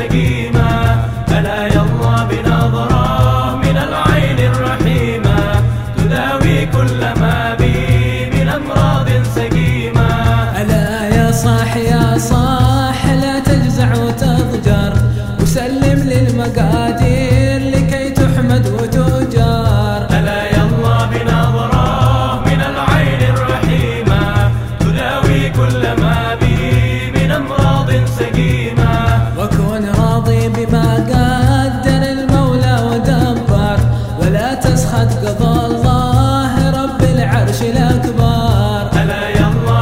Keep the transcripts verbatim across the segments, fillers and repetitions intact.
سقيما. ألا يلا بنظرة من العين الرحيمة تداوي كل ما بي من أمراض سقيمة. ألا يا صاح يا صاح لا تجزع وتضجر وسلم للمقادير لكي تحمد وتجار. ألا يلا بنظرة من العين الرحيمة تداوي كل ما بي من أمراض سقيمة. وكن راضي بما قدر المولى ودبر ولا تسخط قضاء الله رب العرش الأكبر. ألا يلا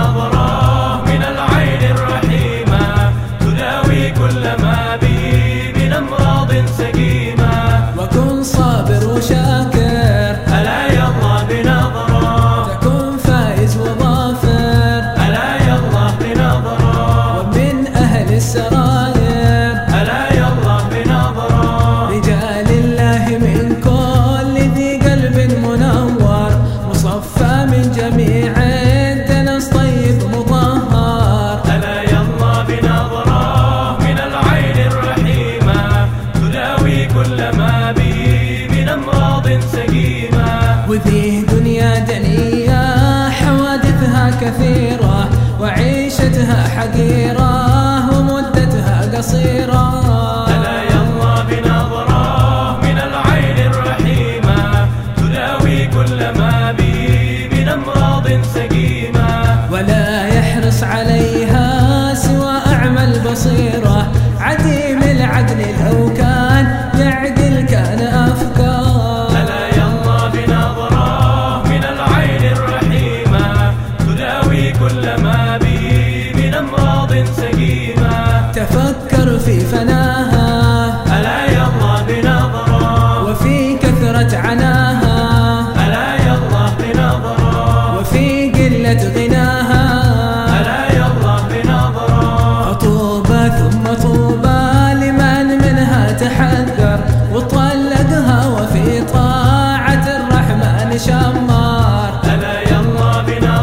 بنظرة من العين الرحيمة تداوي كل ما بي من أمراض سقيمة. وكن صابر وشاكر ألا يلا بنظرة تكون فائز وظافر. ألا يلا بنظرة ومن أهل السراير ألا يلا بنظرة رجال الله من كل ذي قلب منور مصفى من جميع الدنس طيب مطهر. ألا يلا بنظرة من العين الرحيمة تداوي كل ما بي من أمراض سقيمة. وذي دنيا دنيا حوادثها كثيرة وعيشتها حقيرة ومدتها قصيرة. ألا يلا بنظرة من العين الرحيمة تداوي كل ما بي من أمراض سقيمة. ولا يحرص عليها سوى أعمى البصيرة عديم العدل لو كان يعدل كان أفكار. ألا يلا بنظرة من العين الرحيمة تداوي كل ما بي من أمراض سقيمة. تفكر في فناها ألا يلا بنظرة وفي كثرة عناها ألا يلا بنظرة وفي قلة غناها. ألا يلا بنظرة طوبى ثم طوبى لمن منها تحذر وطلقها وفي طاعة الرحمن شمار. ألا يلا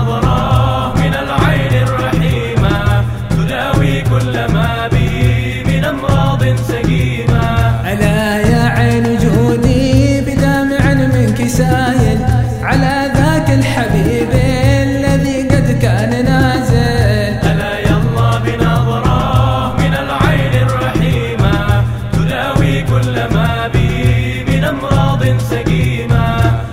بنظرة من العين الرحيمة تداوي كل ما بي من أمراض سقيمة. ألا يا عين جودي بدمع منك سايل على ذاك الحبيب الذي قد كان نازل. ألا يلا بنظرة من العين الرحيمة تداوي كل ما بي من أمراض سقيمة.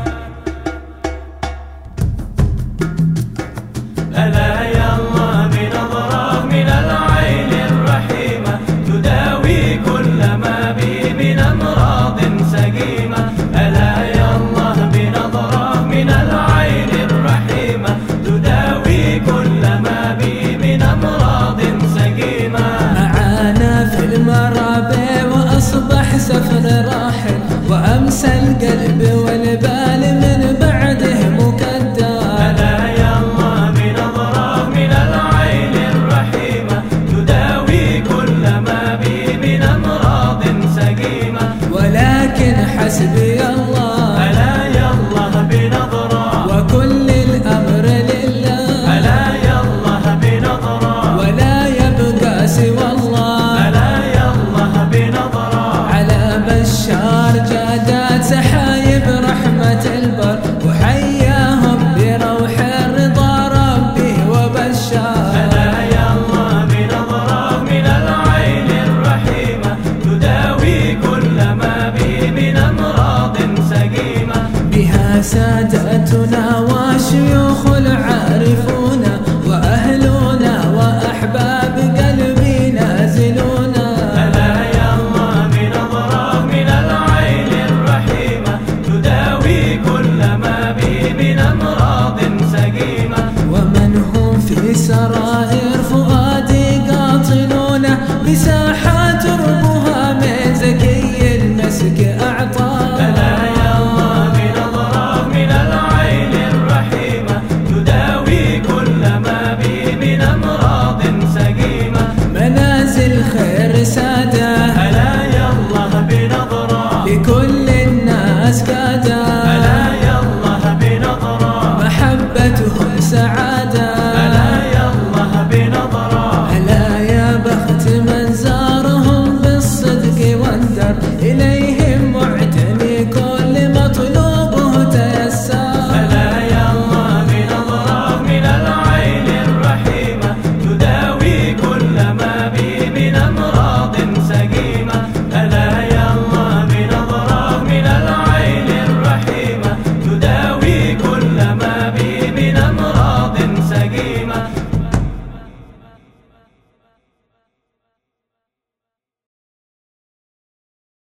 ألا يلا بنظرة من العين الرحيمة تداوي كل ما بي من أمراض سقيمة. ألا يلا بنظرة من العين الرحيمة تداوي كل ما بي من أمراض سقيمة. معانا في المرابع وأصبح سفر راحل وأمسى القلب والبال من بعده مكدر. ألا يلا بنظرة من العين الرحيمة تداوي كل ما بي من أمراض سقيمة. ولكن حسبي الله ألا يلا بنظرة وكل الأمر لله. ألا يلا بنظرة ولا يبقى سوى الله. ألا يلا بنظرة على بشار جادات سحايب رحمة البر وحياهم بروح الرضا ربي وبشار. ألا يلا بنظرة من العين الرحيمة تداوي كل ما بي من أمراض سقيمة. بها سادتنا وشيوخ العارفون وأهلنا وأحباب قلبي نازلون. ألا يلا بنظرة من العين الرحيمة تداوي كل ما بي من أمراض سقيمة. ومن هم في سرائر فؤادي قاطنون بساحات ربها من زكي المسك أعطاه. ألا يلا بنظرة من العين الرحيمة تداوي كل ما بي من أمراض سقيمة. منازل خير ساد